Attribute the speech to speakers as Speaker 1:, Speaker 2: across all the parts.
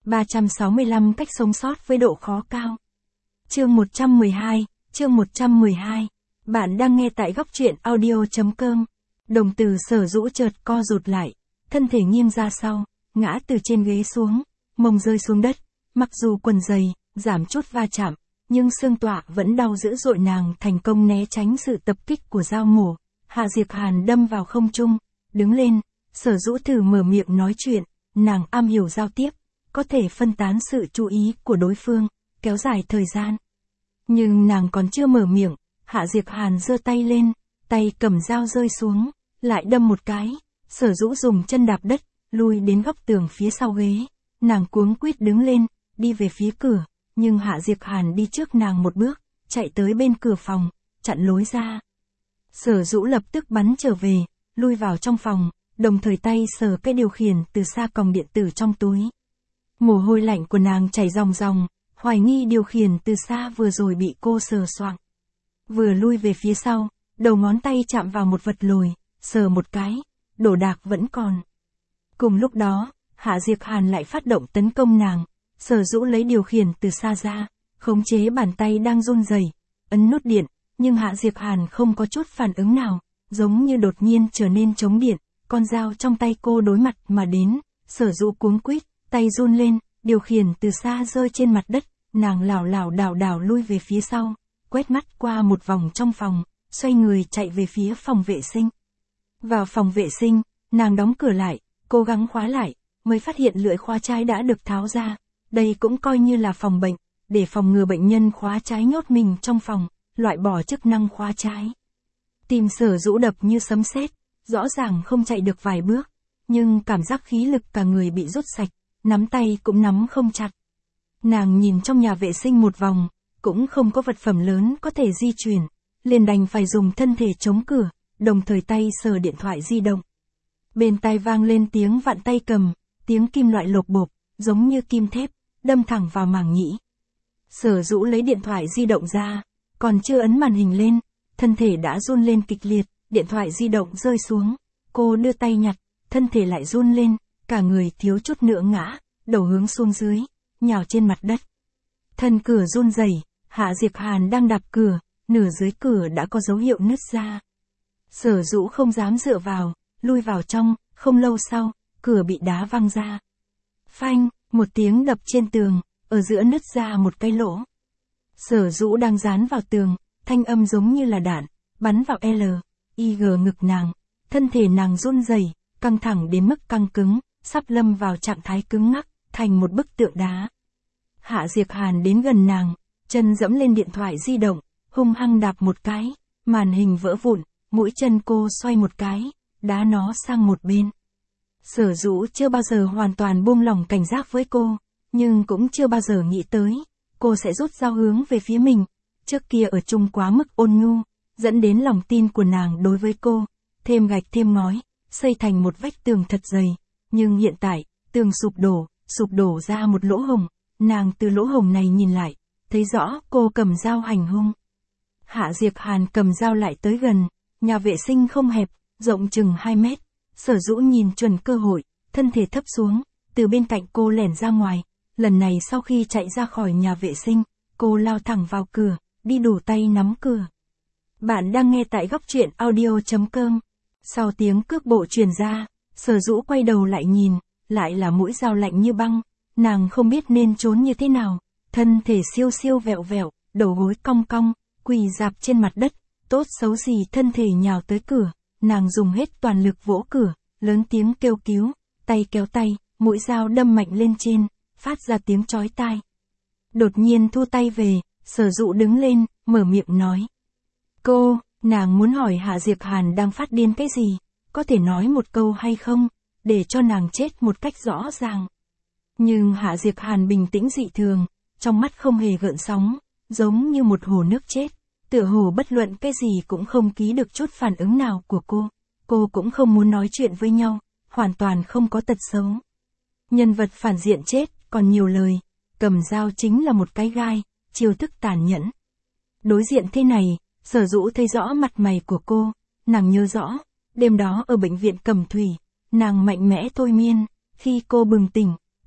Speaker 1: 365 cách sống sót với độ khó cao. Chương 112. Bạn đang nghe tại góc truyện audio.com. Đồng tử Sở Dũ chợt co rụt lại, thân thể nghiêng ra sau, ngã từ trên ghế xuống, mông rơi xuống đất, mặc dù quần dày, giảm chút va chạm, nhưng xương tọa vẫn đau dữ dội. Nàng thành công né tránh sự tập kích của dao mổ. Hạ Diệp Hàn đâm vào không trung, đứng lên, Sở Dũ thử mở miệng nói chuyện, nàng am hiểu giao tiếp, có thể phân tán sự chú ý của đối phương, kéo dài thời gian. Nhưng nàng còn chưa mở miệng, Hạ Diệp Hàn giơ tay lên, tay cầm dao rơi xuống, lại đâm một cái, Sở Dũ dùng chân đạp đất, lui đến góc tường phía sau ghế, nàng cuống quýt đứng lên, đi về phía cửa, nhưng Hạ Diệp Hàn đi trước nàng một bước, chạy tới bên cửa phòng, chặn lối ra. Sở Dũ lập tức bắn trở về, lui vào trong phòng, đồng thời tay sờ cái điều khiển từ xa còng điện tử trong túi. Mồ hôi lạnh của nàng chảy ròng ròng, hoài nghi điều khiển từ xa vừa rồi bị cô sờ soạng. Vừa lui về phía sau, đầu ngón tay chạm vào một vật lồi, sờ một cái, đồ đạc vẫn còn. Cùng lúc đó, Hạ Diệp Hàn lại phát động tấn công nàng, Sở Dũ lấy điều khiển từ xa ra, khống chế bàn tay đang run rẩy, ấn nút điện, nhưng Hạ Diệp Hàn không có chút phản ứng nào, giống như đột nhiên trở nên chống điện, con dao trong tay cô đối mặt mà đến, Sở Dũ cuống quýt, tay run lên, điều khiển từ xa rơi trên mặt đất, nàng lảo lảo đảo đảo lui về phía sau, quét mắt qua một vòng trong phòng, xoay người chạy về phía phòng vệ sinh. Vào phòng vệ sinh, nàng đóng cửa lại, cố gắng khóa lại, mới phát hiện lưỡi khóa trái đã được tháo ra, đây cũng coi như là phòng bệnh, để phòng ngừa bệnh nhân khóa trái nhốt mình trong phòng, loại bỏ chức năng khóa trái. Tim Sở Dũ đập như sấm sét, rõ ràng không chạy được vài bước, nhưng cảm giác khí lực cả người bị rút sạch, nắm tay cũng nắm không chặt. Nàng nhìn trong nhà vệ sinh một vòng, cũng không có vật phẩm lớn có thể di chuyển, liền đành phải dùng thân thể chống cửa, đồng thời tay sờ điện thoại di động. Bên tai vang lên tiếng vặn tay cầm, tiếng kim loại lộp bộp, giống như kim thép, đâm thẳng vào màng nhĩ. Sở Dũ lấy điện thoại di động ra, còn chưa ấn màn hình lên, thân thể đã run lên kịch liệt, điện thoại di động rơi xuống, cô đưa tay nhặt, thân thể lại run lên, cả người thiếu chút nữa ngã, đầu hướng xuống dưới, nhào trên mặt đất. Thân cửa run rẩy, Hạ Diệp Hàn đang đạp cửa, nửa dưới cửa đã có dấu hiệu nứt ra. Sở Dũ không dám dựa vào, lui vào trong, không lâu sau, cửa bị đá văng ra. Phanh, một tiếng đập trên tường, ở giữa nứt ra một cái lỗ. Sở Dũ đang dán vào tường, thanh âm giống như là đạn, bắn vào L.I.G ngực nàng, thân thể nàng run rẩy, căng thẳng đến mức căng cứng, sắp lâm vào trạng thái cứng ngắc, thành một bức tượng đá. Hạ Diệp Hàn đến gần nàng, chân dẫm lên điện thoại di động, hung hăng đạp một cái, màn hình vỡ vụn, mũi chân cô xoay một cái, đá nó sang một bên. Sở Dũ chưa bao giờ hoàn toàn buông lỏng cảnh giác với cô, nhưng cũng chưa bao giờ nghĩ tới, cô sẽ rút dao hướng về phía mình. Trước kia ở chung quá mức ôn nhu, dẫn đến lòng tin của nàng đối với cô, thêm gạch thêm ngói, xây thành một vách tường thật dày. Nhưng hiện tại, tường sụp đổ ra một lỗ hổng, nàng từ lỗ hổng này nhìn lại, thấy rõ cô cầm dao hành hung. Hạ Diệp Hàn cầm dao lại tới gần, nhà vệ sinh không hẹp, rộng chừng 2 mét. Sở Dũ nhìn chuẩn cơ hội, thân thể thấp xuống, từ bên cạnh cô lẻn ra ngoài. Lần này sau khi chạy ra khỏi nhà vệ sinh, cô lao thẳng vào cửa, đi đủ tay nắm cửa. Bạn đang nghe tại góc truyện audio.com. Sau tiếng cước bộ truyền ra, Sở Dũ quay đầu lại nhìn, lại là mũi dao lạnh như băng, nàng không biết nên trốn như thế nào, thân thể siêu siêu vẹo vẹo, đầu gối cong cong, quỳ rạp trên mặt đất, tốt xấu gì thân thể nhào tới cửa, nàng dùng hết toàn lực vỗ cửa, lớn tiếng kêu cứu, tay kéo tay, mũi dao đâm mạnh lên trên, phát ra tiếng chói tai. Đột nhiên thu tay về, Sở Dũ đứng lên, mở miệng nói. Nàng muốn hỏi Hạ Diệp Hàn đang phát điên cái gì, có thể nói một câu hay không, để cho nàng chết một cách rõ ràng. Nhưng Hạ Diệp Hàn bình tĩnh dị thường, trong mắt không hề gợn sóng, giống như một hồ nước chết, tựa hồ bất luận cái gì cũng không ký được chút phản ứng nào của cô cũng không muốn nói chuyện với nhau, hoàn toàn không có tật xấu. Nhân vật phản diện chết, còn nhiều lời, cầm dao chính là một cái gai, chiêu thức tàn nhẫn. Đối diện thế này, Sở Dũ thấy rõ mặt mày của cô, nàng nhớ rõ, đêm đó ở bệnh viện Cẩm Thủy, nàng mạnh mẽ thôi miên, khi cô bừng tỉnh,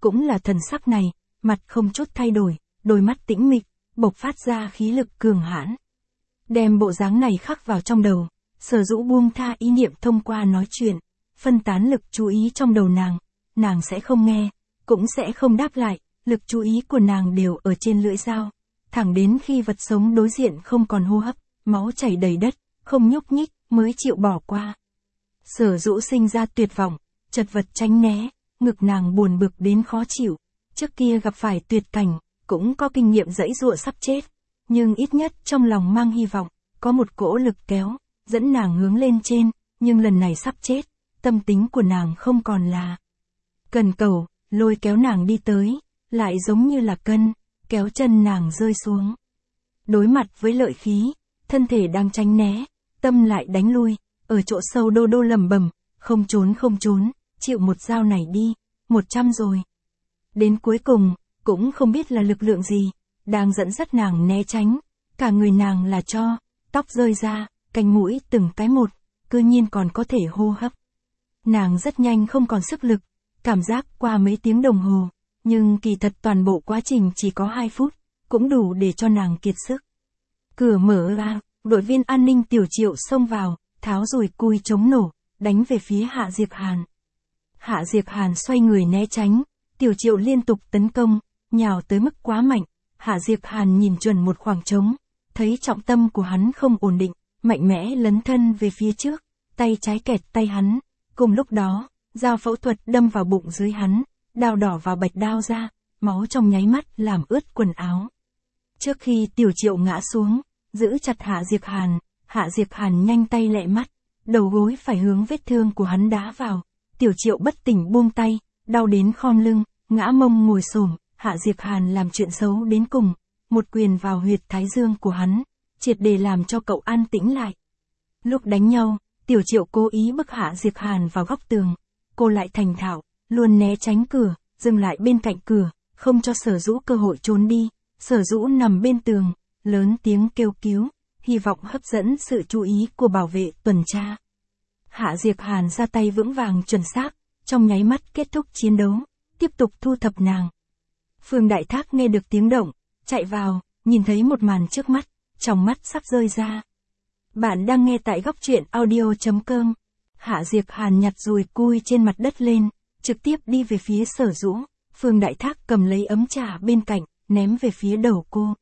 Speaker 1: cũng là thần sắc này, mặt không chút thay đổi, đôi mắt tĩnh mịch, bộc phát ra khí lực cường hãn. Đem bộ dáng này khắc vào trong đầu, Sở Dũ buông tha ý niệm thông qua nói chuyện, phân tán lực chú ý trong đầu nàng sẽ không nghe, cũng sẽ không đáp lại, lực chú ý của nàng đều ở trên lưỡi dao, thẳng đến khi vật sống đối diện không còn hô hấp, máu chảy đầy đất, không nhúc nhích, mới chịu bỏ qua. Sở Dũ sinh ra tuyệt vọng, chật vật tránh né, ngực nàng buồn bực đến khó chịu, trước kia gặp phải tuyệt cảnh, cũng có kinh nghiệm giãy giụa sắp chết, nhưng ít nhất trong lòng mang hy vọng, có một cỗ lực kéo, dẫn nàng hướng lên trên, nhưng lần này sắp chết, tâm tính của nàng không còn là cần cầu, lôi kéo nàng đi tới, lại giống như là cân, kéo chân nàng rơi xuống. Đối mặt với lợi khí, thân thể đang tránh né, tâm lại đánh lui, ở chỗ sâu đô đô lầm bầm, không trốn, chịu một dao này đi, 100 rồi. Đến cuối cùng, cũng không biết là lực lượng gì, đang dẫn dắt nàng né tránh, cả người nàng là tro, tóc rơi ra, cánh mũi từng cái một, cư nhiên còn có thể hô hấp. Nàng rất nhanh không còn sức lực, cảm giác qua mấy tiếng đồng hồ, nhưng kỳ thật toàn bộ quá trình chỉ có 2 phút, cũng đủ để cho nàng kiệt sức. Cửa mở ra, đội viên an ninh Tiểu Triệu xông vào, tháo dùi cui chống nổ, đánh về phía Hạ Diệp Hàn. Hạ Diệp Hàn xoay người né tránh, Tiểu Triệu liên tục tấn công, nhào tới mức quá mạnh, Hạ Diệp Hàn nhìn chuẩn một khoảng trống, thấy trọng tâm của hắn không ổn định, mạnh mẽ lấn thân về phía trước, tay trái kẹt tay hắn, cùng lúc đó, dao phẫu thuật đâm vào bụng dưới hắn, đao đỏ vào bạch đao ra, máu trong nháy mắt làm ướt quần áo. Trước khi Tiểu Triệu ngã xuống, giữ chặt Hạ Diệp Hàn nhanh tay lẹ mắt, đầu gối phải hướng vết thương của hắn đá vào, Tiểu Triệu bất tỉnh buông tay, đau đến khom lưng, ngã mông ngồi xổm, Hạ Diệp Hàn làm chuyện xấu đến cùng, một quyền vào huyệt thái dương của hắn, triệt để làm cho cậu an tĩnh lại. Lúc đánh nhau, Tiểu Triệu cố ý bức Hạ Diệp Hàn vào góc tường, cô lại thành thạo, luôn né tránh cửa, dừng lại bên cạnh cửa, không cho Sở Dũ cơ hội trốn đi. Sở Dũ nằm bên tường, lớn tiếng kêu cứu, hy vọng hấp dẫn sự chú ý của bảo vệ tuần tra. Hạ Diệp Hàn ra tay vững vàng chuẩn xác, trong nháy mắt kết thúc chiến đấu, tiếp tục thu thập nàng. Phương Đại Thác nghe được tiếng động, chạy vào, nhìn thấy một màn trước mắt, trong mắt sắp rơi ra. Bạn đang nghe tại góc truyện audio.com. Hạ Diệp Hàn nhặt dùi cui trên mặt đất lên, trực tiếp đi về phía Sở Dũ. Phương Đại Thác cầm lấy ấm trà bên cạnh, ném về phía đầu cô.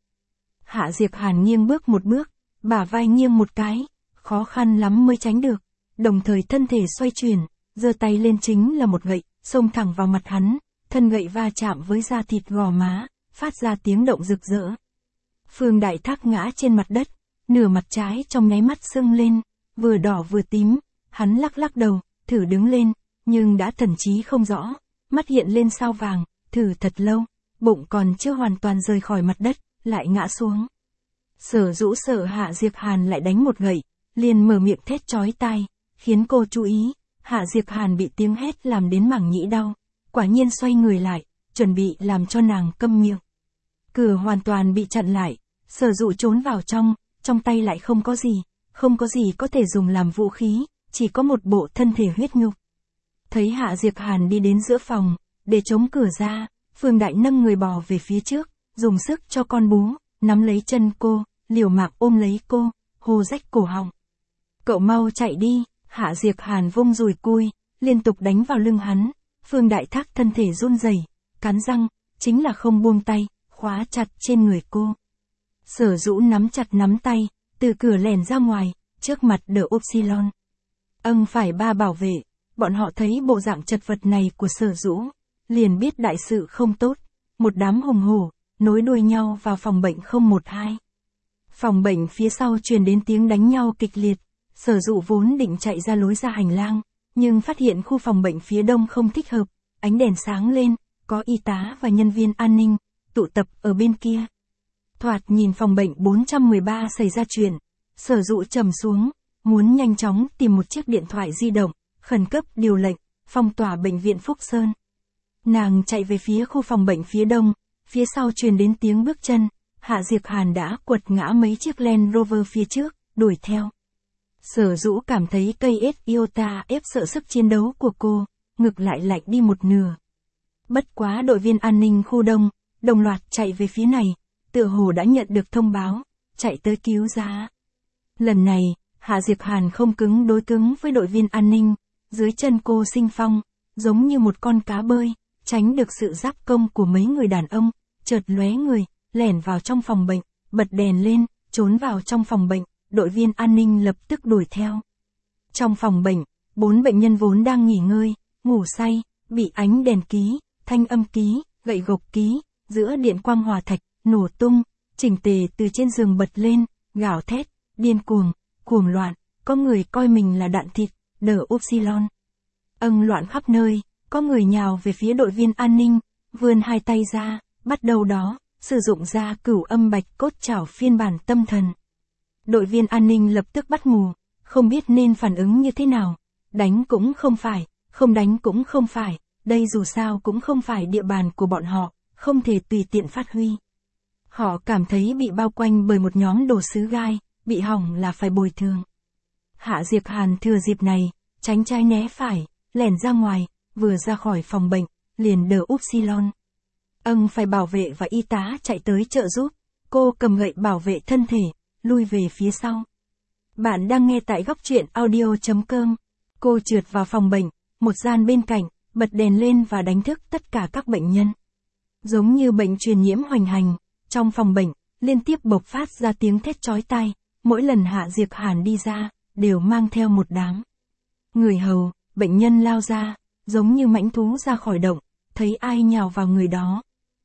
Speaker 1: Hạ Diệp Hàn nghiêng bước một bước, bả vai nghiêng một cái, khó khăn lắm mới tránh được, đồng thời thân thể xoay chuyển, giơ tay lên chính là một gậy, xông thẳng vào mặt hắn, thân gậy va chạm với da thịt gò má, phát ra tiếng động rực rỡ. Phương Đại Thác ngã trên mặt đất, nửa mặt trái trong nháy mắt sưng lên, vừa đỏ vừa tím, hắn lắc lắc đầu, thử đứng lên, nhưng đã thần trí không rõ, mắt hiện lên sao vàng, thử thật lâu, bụng còn chưa hoàn toàn rời khỏi mặt đất, lại ngã xuống. Sở Dũ sợ Hạ Diệp Hàn lại đánh một gậy, liền mở miệng thét chói tai, khiến cô chú ý, Hạ Diệp Hàn bị tiếng hét làm đến mảng nhĩ đau, quả nhiên xoay người lại, chuẩn bị làm cho nàng câm miệng. Cửa hoàn toàn bị chặn lại, Sở Dũ trốn vào trong tay lại không có gì có thể dùng làm vũ khí, chỉ có một bộ thân thể huyết nhục. Thấy Hạ Diệp Hàn đi đến giữa phòng, để chống cửa ra, Phương Đại nâng người bò về phía trước, dùng sức cho con bú, nắm lấy chân cô, liều mạng ôm lấy cô, hô rách cổ họng. Cậu mau chạy đi, Hạ Diệp Hàn vung dùi cui, liên tục đánh vào lưng hắn, Phương Đại Thác thân thể run rẩy, cắn răng, chính là không buông tay, khóa chặt trên người cô. Sở Dũ nắm chặt nắm tay, từ cửa lèn ra ngoài, trước mặt đỡ Upsilon. Phải ba bảo vệ, bọn họ thấy bộ dạng chật vật này của Sở Dũ, liền biết đại sự không tốt, một đám hùng hổ, nối đuôi nhau vào phòng bệnh 012. Phòng bệnh phía sau truyền đến tiếng đánh nhau kịch liệt, Sở Dụ vốn định chạy ra lối ra hành lang, nhưng phát hiện khu phòng bệnh phía đông không thích hợp, ánh đèn sáng lên, có y tá và nhân viên an ninh, tụ tập ở bên kia. Thoạt nhìn phòng bệnh 413 xảy ra chuyện, Sở Dụ trầm xuống, muốn nhanh chóng tìm một chiếc điện thoại di động, khẩn cấp điều lệnh, phong tỏa bệnh viện Phúc Sơn. Nàng chạy về phía khu phòng bệnh phía đông, phía sau truyền đến tiếng bước chân, Hạ Diệp Hàn đã quật ngã mấy chiếc Land Rover phía trước, đuổi theo. Sở Dũ cảm thấy cây S Iota ép sợ sức chiến đấu của cô, ngực lại lạnh đi một nửa. Bất quá đội viên an ninh khu đông, đồng loạt chạy về phía này, tựa hồ đã nhận được thông báo, chạy tới cứu giá. Lần này, Hạ Diệp Hàn không cứng đối cứng với đội viên an ninh, dưới chân cô sinh phong, giống như một con cá bơi, tránh được sự giáp công của mấy người đàn ông, chợt lóe người, lẻn vào trong phòng bệnh, bật đèn lên, trốn vào trong phòng bệnh, đội viên an ninh lập tức đuổi theo. Trong phòng bệnh, 4 bệnh nhân vốn đang nghỉ ngơi, ngủ say, bị ánh đèn ký, thanh âm ký, gậy gộc ký, giữa điện quang hòa thạch, nổ tung, chỉnh tề từ trên giường bật lên, gào thét, điên cuồng, cuồng loạn, có người coi mình là đạn thịt, đờ upsilon. Loạn khắp nơi, có người nhào về phía đội viên an ninh, vươn hai tay ra, bắt đầu đó, sử dụng ra cửu âm bạch cốt trảo phiên bản tâm thần. Đội viên an ninh lập tức bắt mù, không biết nên phản ứng như thế nào, đánh cũng không phải, không đánh cũng không phải, đây dù sao cũng không phải địa bàn của bọn họ, không thể tùy tiện phát huy. Họ cảm thấy bị bao quanh bởi một nhóm đồ sứ gai, bị hỏng là phải bồi thường. Hạ Diệp Hàn thừa dịp này, tránh trái né phải, lẻn ra ngoài, vừa ra khỏi phòng bệnh, liền đờ upsilon. Phải bảo vệ và y tá chạy tới trợ giúp, cô cầm gậy bảo vệ thân thể, lui về phía sau. Bạn đang nghe tại góc truyện audio.com. Cô trượt vào phòng bệnh, một gian bên cạnh, bật đèn lên và đánh thức tất cả các bệnh nhân. Giống như bệnh truyền nhiễm hoành hành, trong phòng bệnh, liên tiếp bộc phát ra tiếng thét chói tai, mỗi lần Hạ Diệp Hàn đi ra, đều mang theo một đám người hầu, bệnh nhân lao ra, giống như mãnh thú ra khỏi động, thấy ai nhào vào người đó.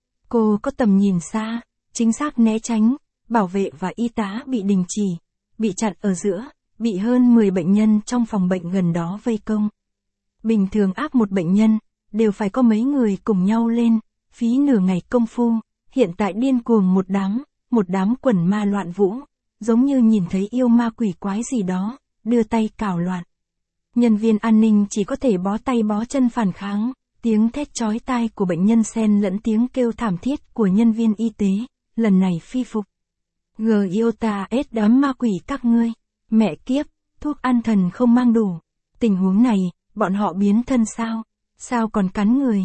Speaker 1: Cô có tầm nhìn xa, chính xác né tránh, bảo vệ và y tá bị đình chỉ, bị chặn ở giữa, bị hơn 10 bệnh nhân trong phòng bệnh gần đó vây công. Bình thường áp một bệnh nhân, đều phải có mấy người cùng nhau lên, phí nửa ngày công phu, hiện tại điên cuồng một đám quần ma loạn vũ, giống như nhìn thấy yêu ma quỷ quái gì đó, đưa tay cào loạn. Nhân viên an ninh chỉ có thể bó tay bó chân phản kháng, tiếng thét chói tai của bệnh nhân xen lẫn tiếng kêu thảm thiết của nhân viên y tế, lần này phi phục. Iota S đám ma quỷ các ngươi, mẹ kiếp, thuốc an thần không mang đủ. Tình huống này, bọn họ biến thân sao? Sao còn cắn người?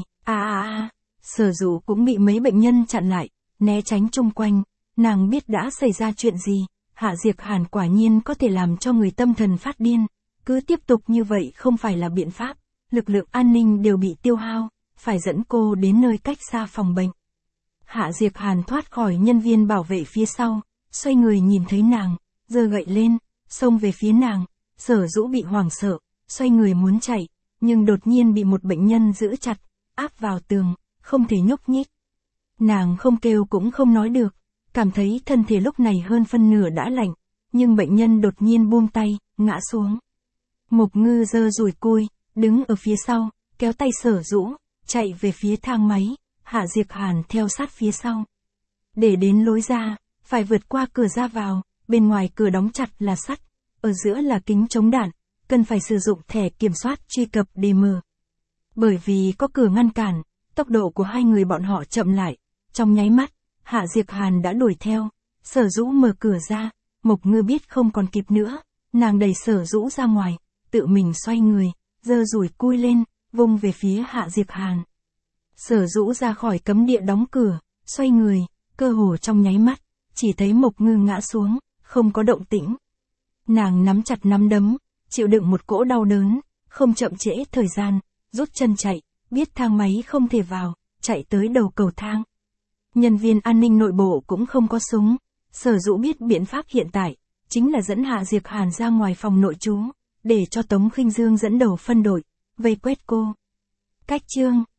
Speaker 1: Sở Dụ cũng bị mấy bệnh nhân chặn lại, né tránh chung quanh, nàng biết đã xảy ra chuyện gì, Hạ Diệp Hàn quả nhiên có thể làm cho người tâm thần phát điên, cứ tiếp tục như vậy không phải là biện pháp, lực lượng an ninh đều bị tiêu hao, phải dẫn cô đến nơi cách xa phòng bệnh. Hạ Diệp Hàn thoát khỏi nhân viên bảo vệ phía sau, xoay người nhìn thấy nàng, giơ gậy lên, xông về phía nàng, Sở Dũ bị hoảng sợ, xoay người muốn chạy, nhưng đột nhiên bị một bệnh nhân giữ chặt, áp vào tường, không thể nhúc nhích. Nàng không kêu cũng không nói được, cảm thấy thân thể lúc này hơn phân nửa đã lạnh, nhưng bệnh nhân đột nhiên buông tay, ngã xuống. Mục Ngư giơ dùi cui, đứng ở phía sau, kéo tay Sở Dũ, chạy về phía thang máy, Hạ Diệp Hàn theo sát phía sau. Để đến lối ra, phải vượt qua cửa ra vào, bên ngoài cửa đóng chặt là sắt, ở giữa là kính chống đạn, cần phải sử dụng thẻ kiểm soát truy cập để mở. Bởi vì có cửa ngăn cản, tốc độ của hai người bọn họ chậm lại, trong nháy mắt, Hạ Diệp Hàn đã đuổi theo, Sở Dũ mở cửa ra, Mục Ngư biết không còn kịp nữa, nàng đẩy Sở Dũ ra ngoài, tự mình xoay người, giơ dùi cui lên, vung về phía Hạ Diệp Hàn. Sở Dũ ra khỏi cấm địa đóng cửa, xoay người, cơ hồ trong nháy mắt, chỉ thấy Mục Ngư ngã xuống, không có động tĩnh. Nàng nắm chặt nắm đấm, chịu đựng một cỗ đau đớn, không chậm trễ thời gian, rút chân chạy, biết thang máy không thể vào, chạy tới đầu cầu thang. Nhân viên an ninh nội bộ cũng không có súng, Sở Dũ biết biện pháp hiện tại, chính là dẫn Hạ Diệp Hàn ra ngoài phòng nội trú, để cho Tống Khinh Dương dẫn đầu phân đội, vây quét cô. Cách chương